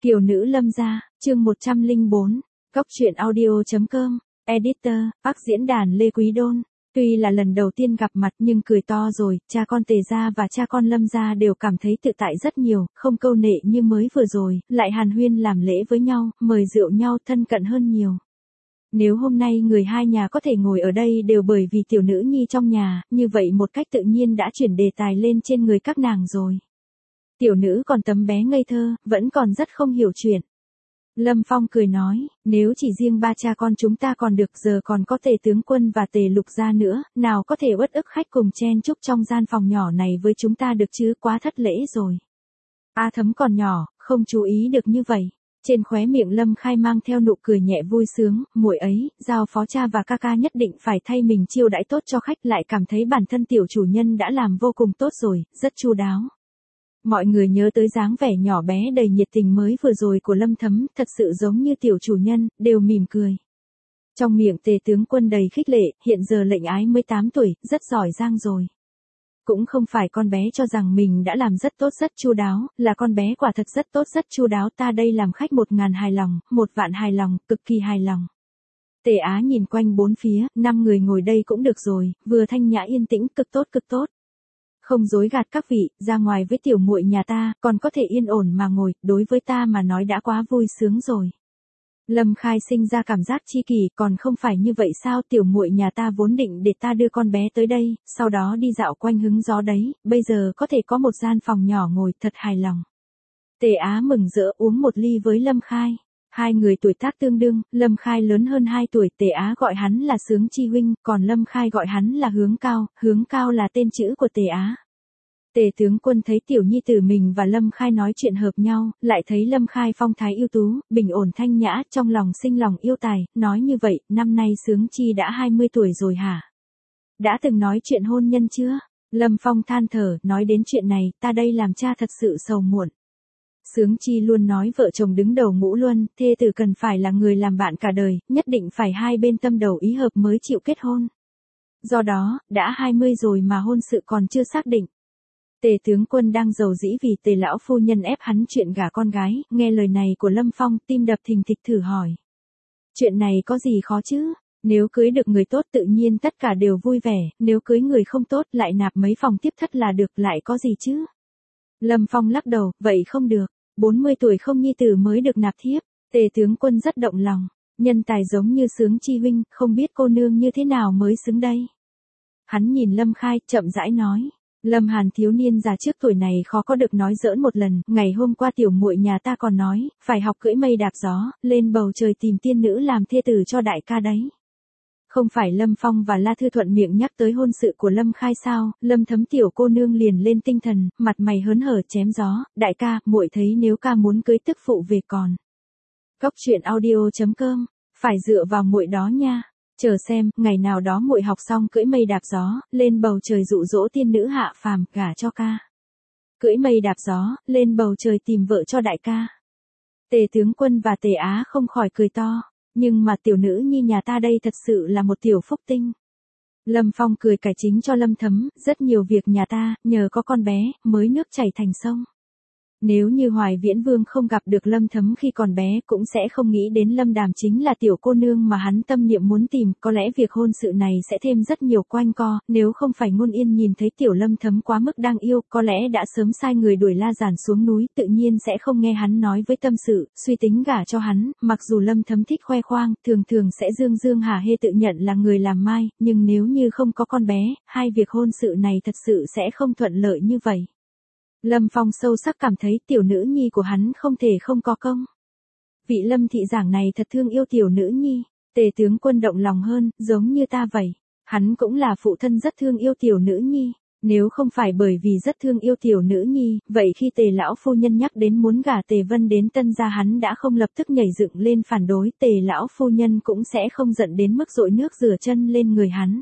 Kiều nữ Lâm gia, chương 104, Cóc truyện audio.com, Editor, Bắc diễn đàn Lê Quý Đôn. Tuy là lần đầu tiên gặp mặt nhưng cười to rồi, cha con Tề gia và cha con Lâm gia đều cảm thấy tự tại rất nhiều, không câu nệ như mới vừa rồi, lại hàn huyên làm lễ với nhau, mời rượu nhau thân cận hơn nhiều. Nếu hôm nay người hai nhà có thể ngồi ở đây đều bởi vì tiểu nữ nhi trong nhà, như vậy một cách tự nhiên đã chuyển đề tài lên trên người các nàng rồi. Tiểu nữ còn tấm bé ngây thơ, vẫn còn rất không hiểu chuyện. Lâm Phong cười nói, nếu chỉ riêng ba cha con chúng ta còn được, giờ còn có Tề tướng quân và Tề lục gia nữa, nào có thể uất ức khách cùng chen chúc trong gian phòng nhỏ này với chúng ta được chứ, quá thất lễ rồi. A Thấm còn nhỏ, không chú ý được như vậy. Trên khóe miệng Lâm Khai mang theo nụ cười nhẹ vui sướng, muội ấy, giao phó cha và ca ca nhất định phải thay mình chiêu đãi tốt cho khách, lại cảm thấy bản thân tiểu chủ nhân đã làm vô cùng tốt rồi, rất chu đáo. Mọi người nhớ tới dáng vẻ nhỏ bé đầy nhiệt tình mới vừa rồi của Lâm Thấm, thật sự giống như tiểu chủ nhân, đều mỉm cười. Trong miệng Tề tướng quân đầy khích lệ, hiện giờ lệnh ái 18 tuổi, rất giỏi giang rồi. Cũng không phải con bé cho rằng mình đã làm rất tốt rất chu đáo, là con bé quả thật rất tốt rất chu đáo, ta đây làm khách 1000 hài lòng, 1 vạn hài lòng, cực kỳ hài lòng. Tề Á nhìn quanh bốn phía, 5 người ngồi đây cũng được rồi, vừa thanh nhã yên tĩnh, cực tốt cực tốt. Không dối gạt các vị, ra ngoài với tiểu muội nhà ta, còn có thể yên ổn mà ngồi, đối với ta mà nói đã quá vui sướng rồi. Lâm Khai sinh ra cảm giác chi kỷ, còn không phải như vậy sao, tiểu muội nhà ta vốn định để ta đưa con bé tới đây, sau đó đi dạo quanh hứng gió đấy, bây giờ có thể có một gian phòng nhỏ ngồi, thật hài lòng. Tề Á mừng rỡ uống một ly với Lâm Khai. Hai người tuổi tác tương đương, Lâm Khai lớn hơn 2 tuổi, Tề Á gọi hắn là Sướng Chi huynh, còn Lâm Khai gọi hắn là Hướng Cao là tên chữ của Tề Á. Tề tướng quân thấy tiểu nhi tử mình và Lâm Khai nói chuyện hợp nhau, lại thấy Lâm Khai phong thái ưu tú, bình ổn thanh nhã, trong lòng sinh lòng yêu tài, nói như vậy, năm nay Sướng Chi đã 20 tuổi rồi hả? Đã từng nói chuyện hôn nhân chưa? Lâm Phong than thở, nói đến chuyện này, ta đây làm cha thật sự sầu muộn. Sướng Chi luôn nói vợ chồng đứng đầu ngũ luân, thê tử cần phải là người làm bạn cả đời, nhất định phải hai bên tâm đầu ý hợp mới chịu kết hôn. Do đó, đã 20 rồi mà hôn sự còn chưa xác định. Tề tướng quân đang giàu dĩ vì Tề lão phu nhân ép hắn chuyện gả con gái, nghe lời này của Lâm Phong, tim đập thình thịch thử hỏi. Chuyện này có gì khó chứ? Nếu cưới được người tốt tự nhiên tất cả đều vui vẻ, nếu cưới người không tốt lại nạp mấy phòng tiếp thất là được, lại có gì chứ? Lâm Phong lắc đầu, vậy không được, 40 tuổi không nhi tử mới được nạp thiếp. Tề tướng quân rất động lòng, nhân tài giống như Sướng Chi huynh, không biết cô nương như thế nào mới xứng đây. Hắn nhìn Lâm Khai, chậm rãi nói. Lâm Hàn thiếu niên già trước tuổi này khó có được nói giỡn một lần, ngày hôm qua tiểu muội nhà ta còn nói, phải học cưỡi mây đạp gió, lên bầu trời tìm tiên nữ làm thê tử cho đại ca đấy. Không phải Lâm Phong và La Thư thuận miệng nhắc tới hôn sự của Lâm Khai sao, Lâm Thấm tiểu cô nương liền lên tinh thần, mặt mày hớn hở chém gió, đại ca, muội thấy nếu ca muốn cưới tức phụ về còn. Cóc truyện audio.com, phải dựa vào muội đó nha. Chờ xem, ngày nào đó muội học xong cưỡi mây đạp gió, lên bầu trời dụ dỗ tiên nữ hạ phàm, gả cho ca. Cưỡi mây đạp gió, lên bầu trời tìm vợ cho đại ca. Tề tướng quân và Tề Á không khỏi cười to, nhưng mà tiểu nữ nhi nhà ta đây thật sự là một tiểu phúc tinh. Lâm Phong cười cải chính cho Lâm Thấm, rất nhiều việc nhà ta, nhờ có con bé, mới nước chảy thành sông. Nếu như Hoài Viễn Vương không gặp được Lâm Thấm khi còn bé, cũng sẽ không nghĩ đến Lâm Đàm chính là tiểu cô nương mà hắn tâm niệm muốn tìm, có lẽ việc hôn sự này sẽ thêm rất nhiều quanh co, nếu không phải Ngôn Yên nhìn thấy tiểu Lâm Thấm quá mức đáng yêu, có lẽ đã sớm sai người đuổi La Giản xuống núi, tự nhiên sẽ không nghe hắn nói với tâm sự, suy tính gả cho hắn, mặc dù Lâm Thấm thích khoe khoang, thường thường sẽ dương dương hả hê tự nhận là người làm mai, nhưng nếu như không có con bé, hai việc hôn sự này thật sự sẽ không thuận lợi như vậy. Lâm Phong sâu sắc cảm thấy tiểu nữ nhi của hắn không thể không có công. Vị Lâm thị giảng này thật thương yêu tiểu nữ nhi, Tề tướng quân động lòng hơn, giống như ta vậy. Hắn cũng là phụ thân rất thương yêu tiểu nữ nhi, nếu không phải bởi vì rất thương yêu tiểu nữ nhi, vậy khi Tề lão phu nhân nhắc đến muốn gả Tề Vân đến Tân gia hắn đã không lập tức nhảy dựng lên phản đối, Tề lão phu nhân cũng sẽ không giận đến mức dội nước rửa chân lên người hắn.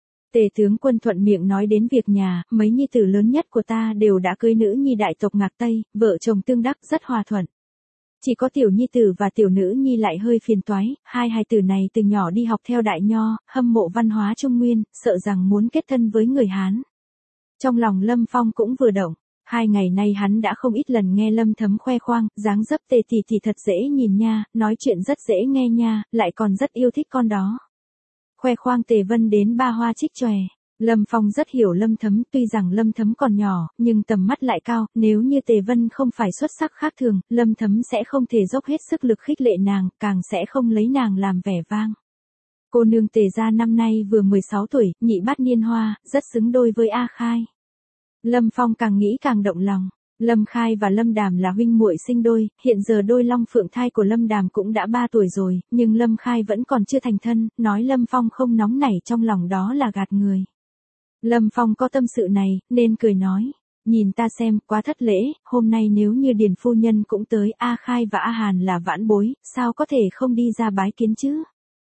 Tề tướng quân thuận miệng nói đến việc nhà, mấy nhi tử lớn nhất của ta đều đã cưới nữ nhi đại tộc Ngạc Tây, vợ chồng tương đắc rất hòa thuận. Chỉ có tiểu nhi tử và tiểu nữ nhi lại hơi phiền toái, hai hài tử này từ nhỏ đi học theo đại nho, hâm mộ văn hóa Trung Nguyên, sợ rằng muốn kết thân với người Hán. Trong lòng Lâm Phong cũng vừa động, 2 ngày nay hắn đã không ít lần nghe Lâm Thấm khoe khoang, dáng dấp Tề tỷ tỷ thật dễ nhìn nha, nói chuyện rất dễ nghe nha, lại còn rất yêu thích con đó. Khoe khoang Tề Vân đến ba hoa trích chòe. Lâm Phong rất hiểu Lâm Thấm, tuy rằng Lâm Thấm còn nhỏ, nhưng tầm mắt lại cao, nếu như Tề Vân không phải xuất sắc khác thường, Lâm Thấm sẽ không thể dốc hết sức lực khích lệ nàng, càng sẽ không lấy nàng làm vẻ vang. Cô nương Tề gia năm nay vừa 16 tuổi, nhị bát niên hoa, rất xứng đôi với A Khai. Lâm Phong càng nghĩ càng động lòng. Lâm Khai và Lâm Đàm là huynh muội sinh đôi, hiện giờ đôi long phượng thai của Lâm Đàm cũng đã 3 tuổi rồi, nhưng Lâm Khai vẫn còn chưa thành thân, nói Lâm Phong không nóng nảy trong lòng đó là gạt người. Lâm Phong có tâm sự này, nên cười nói, nhìn ta xem, quá thất lễ, hôm nay nếu như Điền phu nhân cũng tới, A Khai và A Hàn là vãn bối, sao có thể không đi ra bái kiến chứ?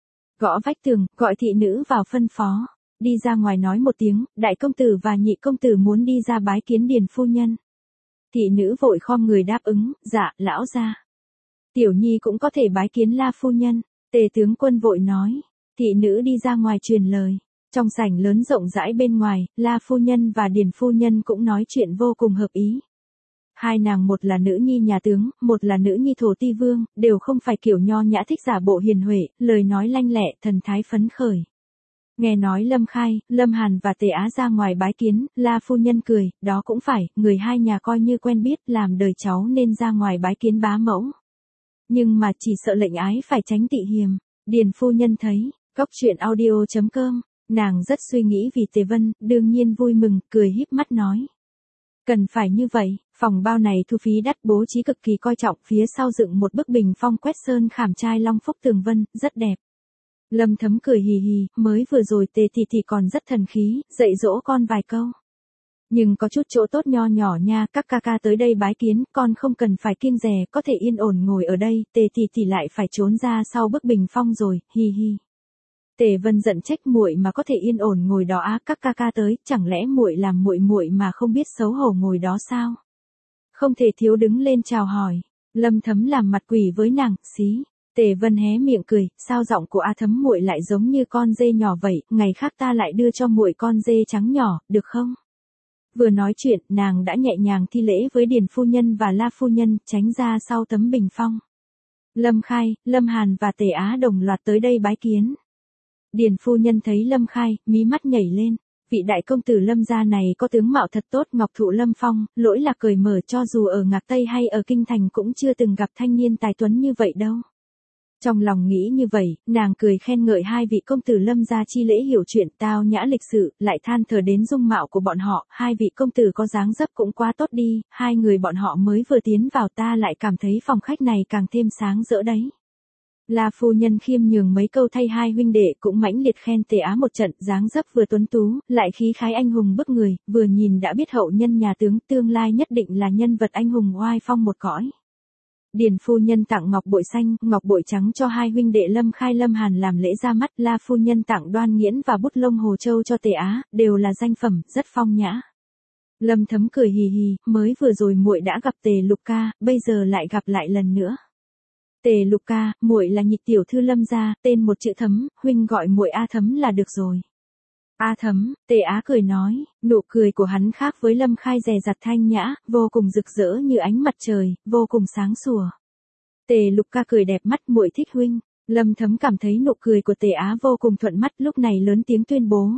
Gõ vách tường, gọi thị nữ vào phân phó, đi ra ngoài nói một tiếng, đại công tử và nhị công tử muốn đi ra bái kiến Điền phu nhân. Thị nữ vội khom người đáp ứng, dạ, lão gia. Tiểu nhi cũng có thể bái kiến La phu nhân. Tề tướng quân vội nói, thị nữ đi ra ngoài truyền lời. Trong sảnh lớn rộng rãi bên ngoài, La phu nhân và Điền phu nhân cũng nói chuyện vô cùng hợp ý. Hai nàng một là nữ nhi nhà tướng, một là nữ nhi thổ ti vương, đều không phải kiểu nho nhã thích giả bộ hiền huệ, lời nói lanh lẹ, thần thái phấn khởi. Nghe nói Lâm Khai, Lâm Hàn và Tề Á ra ngoài bái kiến, La phu nhân cười, đó cũng phải, người hai nhà coi như quen biết, làm đời cháu nên ra ngoài bái kiến bá mẫu. Nhưng mà chỉ sợ lệnh ái phải tránh tị hiềm. Điền phu nhân thấy, góc truyện audio.com, nàng rất suy nghĩ vì Tề Vân, đương nhiên vui mừng, cười híp mắt nói. Cần phải như vậy, phòng bao này thu phí đắt, bố trí cực kỳ coi trọng, phía sau dựng một bức bình phong quét sơn khảm trai long phúc tường vân, rất đẹp. Lâm Thấm cười hì hì, mới vừa rồi Tề tỷ tỷ còn rất thần khí, dạy dỗ con vài câu. Nhưng có chút chỗ tốt nho nhỏ nha, các ca ca tới đây bái kiến, con không cần phải kiêng dè, có thể yên ổn ngồi ở đây, Tề tỷ tỷ lại phải trốn ra sau bức bình phong rồi, hi hi. Tề Vân giận trách, muội mà có thể yên ổn ngồi đó á, các ca ca tới, chẳng lẽ muội làm muội mà không biết xấu hổ ngồi đó sao? Không thể thiếu đứng lên chào hỏi. Lâm Thấm làm mặt quỷ với nàng, xí. Tề Vân hé miệng cười, sao giọng của A Thấm muội lại giống như con dê nhỏ vậy, ngày khác ta lại đưa cho muội con dê trắng nhỏ, được không? Vừa nói chuyện, nàng đã nhẹ nhàng thi lễ với Điền phu nhân và La phu nhân, tránh ra sau tấm bình phong. Lâm Khai, Lâm Hàn và Tề Á đồng loạt tới đây bái kiến. Điền phu nhân thấy Lâm Khai, mí mắt nhảy lên. Vị đại công tử Lâm gia này có tướng mạo thật tốt, ngọc thụ lâm phong, lỗi là cởi mở, cho dù ở Ngạc Tây hay ở Kinh Thành cũng chưa từng gặp thanh niên tài tuấn như vậy đâu. Trong lòng nghĩ như vậy, nàng cười khen ngợi hai vị công tử Lâm gia chi lễ hiểu chuyện, tao nhã lịch sự, lại than thở đến dung mạo của bọn họ, hai vị công tử có dáng dấp cũng quá tốt đi, hai người bọn họ mới vừa tiến vào ta lại cảm thấy phòng khách này càng thêm sáng rỡ đấy. La phu nhân khiêm nhường mấy câu thay hai huynh đệ, cũng mãnh liệt khen Tề Á một trận, dáng dấp vừa tuấn tú, lại khí khái anh hùng bức người, vừa nhìn đã biết hậu nhân nhà tướng, tương lai nhất định là nhân vật anh hùng oai phong một cõi. Điền phu nhân tặng ngọc bội xanh, ngọc bội trắng cho hai huynh đệ Lâm Khai Lâm Hàn làm lễ ra mắt, La phu nhân tặng Đoan Nghiễn và bút lông Hồ Châu cho Tề Á, đều là danh phẩm, rất phong nhã. Lâm Thấm cười hì hì, mới vừa rồi muội đã gặp Tề Lục ca, bây giờ lại gặp lại lần nữa. Tề Lục ca, muội là nhị tiểu thư Lâm gia, tên một chữ Thấm, huynh gọi muội A Thấm là được rồi. A Thấm, Tề Á cười nói, nụ cười của hắn khác với Lâm Khai dè dặt thanh nhã, vô cùng rực rỡ như ánh mặt trời, vô cùng sáng sủa. Tề Lục ca cười đẹp mắt, muội thích huynh. Lâm Thấm cảm thấy nụ cười của Tề Á vô cùng thuận mắt, lúc này lớn tiếng tuyên bố.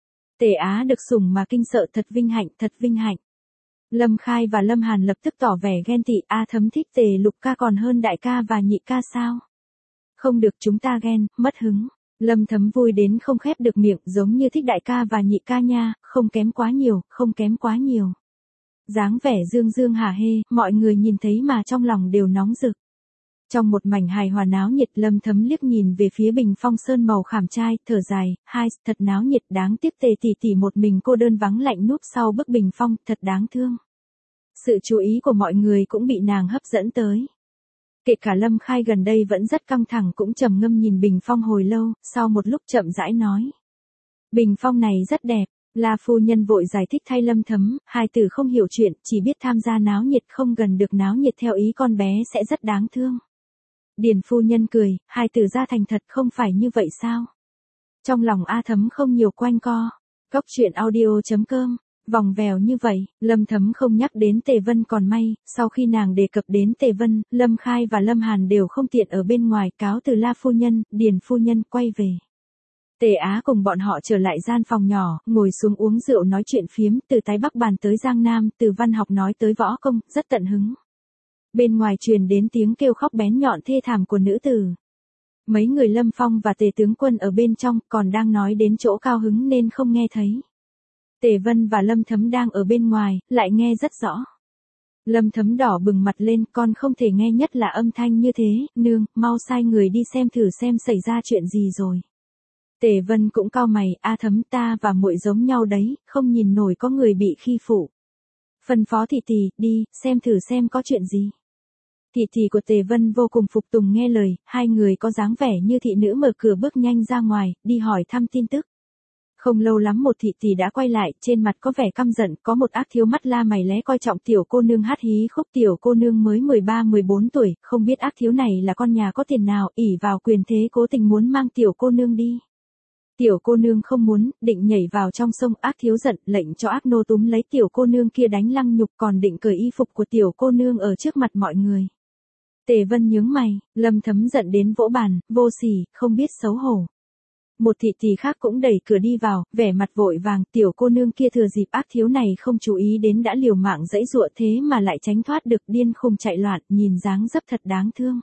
Tề Á được sủng mà kinh sợ, thật vinh hạnh, thật vinh hạnh. Lâm Khai và Lâm Hàn lập tức tỏ vẻ ghen tị, A Thấm thích Tề Lục ca còn hơn đại ca và nhị ca sao? Không được, chúng ta ghen, mất hứng. Lâm Thấm vui đến không khép được miệng, giống như thích đại ca và nhị ca nha, không kém quá nhiều, không kém quá nhiều. Dáng vẻ dương dương hả hê, mọi người nhìn thấy mà trong lòng đều nóng rực. Trong một mảnh hài hòa náo nhiệt, Lâm Thấm liếc nhìn về phía bình phong sơn màu khảm trai, thở dài, thật náo nhiệt, đáng tiếc Tề tỷ tỷ một mình cô đơn vắng lạnh núp sau bức bình phong, thật đáng thương. Sự chú ý của mọi người cũng bị nàng hấp dẫn tới. Kể cả Lâm Khai gần đây vẫn rất căng thẳng cũng trầm ngâm nhìn bình phong hồi lâu, sau một lúc chậm rãi nói. Bình phong này rất đẹp. La phu nhân vội giải thích thay Lâm Thấm, hai tử không hiểu chuyện, chỉ biết tham gia náo nhiệt, không gần được náo nhiệt theo ý con bé sẽ rất đáng thương. Điền phu nhân cười, hai tử ra thành thật không phải như vậy sao? Trong lòng A Thấm không nhiều quanh co. Góc truyện audio.com Vòng vèo như vậy, Lâm Thấm không nhắc đến Tề Vân còn may, sau khi nàng đề cập đến Tề Vân, Lâm Khai và Lâm Hàn đều không tiện ở bên ngoài cáo từ La phu nhân, Điền phu nhân quay về. Tề Á cùng bọn họ trở lại gian phòng nhỏ, ngồi xuống uống rượu nói chuyện phiếm, từ Tái Bắc bàn tới Giang Nam, từ văn học nói tới võ công, rất tận hứng. Bên ngoài truyền đến tiếng kêu khóc bén nhọn thê thảm của nữ tử. Mấy người Lâm Phong và Tề tướng quân ở bên trong còn đang nói đến chỗ cao hứng nên không nghe thấy. Tề Vân và Lâm Thấm đang ở bên ngoài, lại nghe rất rõ. Lâm Thấm đỏ bừng mặt lên, con không thể nghe, nhất là âm thanh như thế, nương, mau sai người đi xem thử xem xảy ra chuyện gì rồi. Tề Vân cũng cau mày, a Thấm, ta và muội giống nhau đấy, không nhìn nổi có người bị khi phụ. Phân phó thị tỷ, đi, xem thử xem có chuyện gì. Thị tỷ của Tề Vân vô cùng phục tùng nghe lời, hai người có dáng vẻ như thị nữ mở cửa bước nhanh ra ngoài, đi hỏi thăm tin tức. Không lâu lắm một thị tỷ đã quay lại, trên mặt có vẻ căm giận, có một ác thiếu mắt la mày lé coi trọng tiểu cô nương hát hí khúc. Tiểu cô nương mới 13-14 tuổi, không biết ác thiếu này là con nhà có tiền nào, ỷ vào quyền thế cố tình muốn mang tiểu cô nương đi. Tiểu cô nương không muốn, định nhảy vào trong sông. Ác thiếu giận, lệnh cho ác nô túm lấy tiểu cô nương kia đánh lăng nhục, còn định cởi y phục của tiểu cô nương ở trước mặt mọi người. Tề Vân nhướng mày, Lâm Thấm giận đến vỗ bàn, vô sỉ, không biết xấu hổ. Một thị tỷ khác cũng đẩy cửa đi vào, vẻ mặt vội vàng, tiểu cô nương kia thừa dịp ác thiếu này không chú ý đến đã liều mạng giãy giụa thế mà lại tránh thoát được, điên khùng chạy loạn, nhìn dáng dấp thật đáng thương.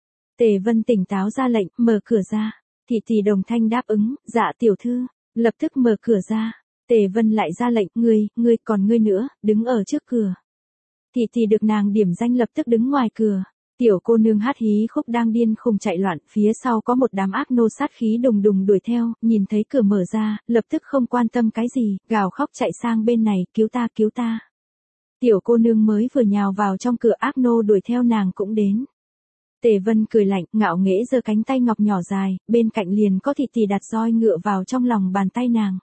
Tề Vân tỉnh táo ra lệnh, mở cửa ra. Thị tỷ đồng thanh đáp ứng, dạ tiểu thư, lập tức mở cửa ra. Tề Vân lại ra lệnh, ngươi còn ngươi nữa, đứng ở trước cửa. Thị tỷ được nàng điểm danh lập tức đứng ngoài cửa. Tiểu cô nương hát hí khúc đang điên khùng chạy loạn, phía sau có một đám ác nô sát khí đùng đùng đuổi theo, nhìn thấy cửa mở ra, lập tức không quan tâm cái gì, gào khóc chạy sang bên này, cứu ta cứu ta. Tiểu cô nương mới vừa nhào vào trong cửa, ác nô đuổi theo nàng cũng đến. Tề Vân cười lạnh, ngạo nghễ giơ cánh tay ngọc nhỏ dài, bên cạnh liền có thị tỷ đặt roi ngựa vào trong lòng bàn tay nàng.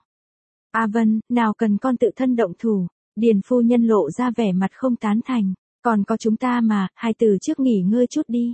A Vân, nào cần con tự thân động thủ. Điền phu nhân lộ ra vẻ mặt không tán thành. Còn có chúng ta mà, hai từ trước nghỉ ngơi chút đi.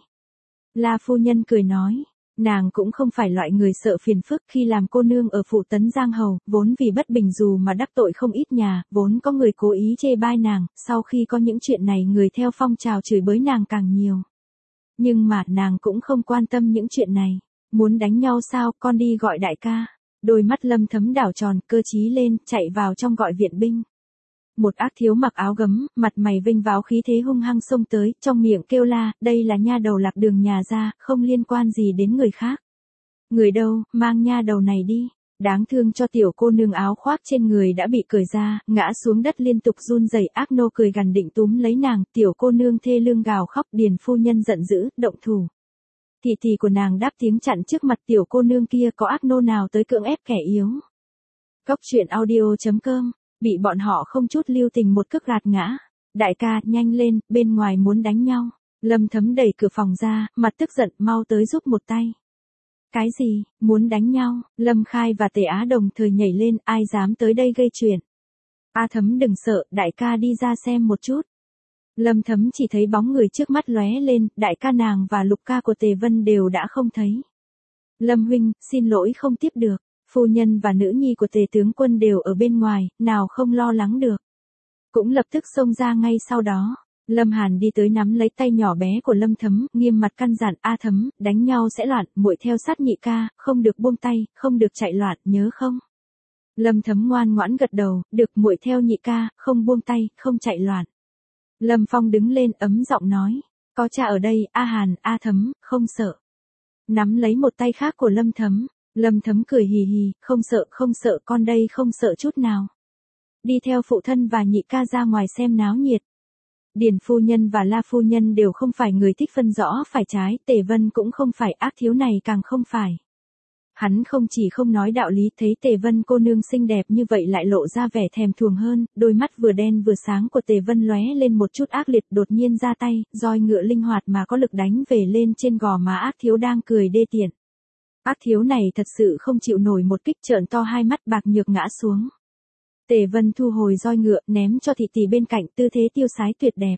La phu nhân cười nói, nàng cũng không phải loại người sợ phiền phức. Khi làm cô nương ở phủ Tấn Giang Hầu, vốn vì bất bình dù mà đắc tội không ít nhà, vốn có người cố ý chê bai nàng, sau khi có những chuyện này người theo phong trào chửi bới nàng càng nhiều. Nhưng mà nàng cũng không quan tâm những chuyện này. Muốn đánh nhau sao, con đi gọi đại ca. Đôi mắt Lâm Thấm đảo tròn, cơ trí lên, chạy vào trong gọi viện binh. Một ác thiếu mặc áo gấm, mặt mày vinh váo khí thế hung hăng xông tới, trong miệng kêu la, đây là nha đầu Lạc Đường nhà gia, không liên quan gì đến người khác. Người đâu, mang nha đầu này đi. Đáng thương cho tiểu cô nương, áo khoác trên người đã bị cởi ra, ngã xuống đất liên tục run rẩy. Ác nô cười gằn định túm lấy nàng, tiểu cô nương thê lương gào khóc. Điền phu nhân giận dữ, động thủ. Thị tỷ của nàng đáp tiếng chặn trước mặt tiểu cô nương kia, có ác nô nào tới cưỡng ép kẻ yếu. Cốc truyện audio.com, bị bọn họ không chút lưu tình một cước gạt ngã. Đại ca, nhanh lên, bên ngoài muốn đánh nhau. Lâm Thấm đẩy cửa phòng ra, mặt tức giận, mau tới giúp một tay. Cái gì, muốn đánh nhau? Lâm Khai và Tề Á đồng thời nhảy lên, ai dám tới đây gây chuyện. A Thấm đừng sợ, đại ca đi ra xem một chút. Lâm Thấm chỉ thấy bóng người trước mắt lóe lên, đại ca nàng và lục ca của Tề Vân đều đã không thấy. Lâm huynh, xin lỗi không tiếp được. Phu nhân và nữ nhi của Tề tướng quân đều ở bên ngoài, nào không lo lắng được. Cũng lập tức xông ra ngay sau đó. Lâm Hàn đi tới nắm lấy tay nhỏ bé của Lâm Thấm, nghiêm mặt căn dặn, A Thấm, đánh nhau sẽ loạn, muội theo sát nhị ca, không được buông tay, không được chạy loạn, nhớ không? Lâm Thấm ngoan ngoãn gật đầu, được, muội theo nhị ca, không buông tay, không chạy loạn. Lâm Phong đứng lên ấm giọng nói, có cha ở đây, A Hàn, A Thấm, không sợ. Nắm lấy một tay khác của Lâm Thấm, Lâm Thấm cười hì hì, không sợ, con đây không sợ chút nào. Đi theo phụ thân và nhị ca ra ngoài xem náo nhiệt. Điền phu nhân và La phu nhân đều không phải người thích phân rõ phải trái, Tề Vân cũng không phải, ác thiếu này càng không phải. Hắn không chỉ không nói đạo lý, thấy Tề Vân cô nương xinh đẹp như vậy lại lộ ra vẻ thèm thuồng hơn, đôi mắt vừa đen vừa sáng của Tề Vân lóe lên một chút ác liệt, đột nhiên ra tay, roi ngựa linh hoạt mà có lực đánh về lên trên gò má ác thiếu đang cười đê tiện. Ác thiếu này thật sự không chịu nổi một kích, trợn to hai mắt bạc nhược ngã xuống. Tề Vân thu hồi roi ngựa, ném cho thị tỷ bên cạnh, tư thế tiêu sái tuyệt đẹp.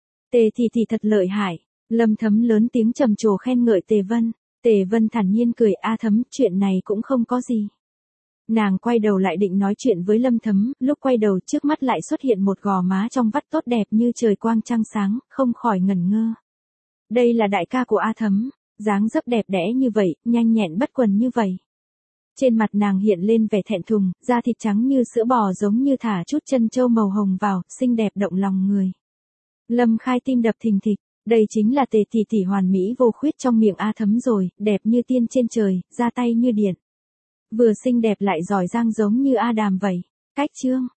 Tề thị tỷ thật lợi hại. Lâm Thấm lớn tiếng trầm trồ khen ngợi Tề Vân. Tề Vân thản nhiên cười, A Thấm, chuyện này cũng không có gì. Nàng quay đầu lại định nói chuyện với Lâm Thấm, lúc quay đầu trước mắt lại xuất hiện một gò má trong vắt tốt đẹp như trời quang trăng sáng, không khỏi ngẩn ngơ. Đây là đại ca của A Thấm, dáng dấp đẹp đẽ như vậy, nhanh nhẹn bất quần như vậy. Trên mặt nàng hiện lên vẻ thẹn thùng, da thịt trắng như sữa bò giống như thả chút chân châu màu hồng vào, xinh đẹp động lòng người. Lâm Khai tim đập thình thịch, đây chính là Tề tỷ tỷ hoàn mỹ vô khuyết trong miệng A Thấm rồi, đẹp như tiên trên trời, ra tay như điện. Vừa xinh đẹp lại giỏi giang giống như A Đàm vậy. Cách chương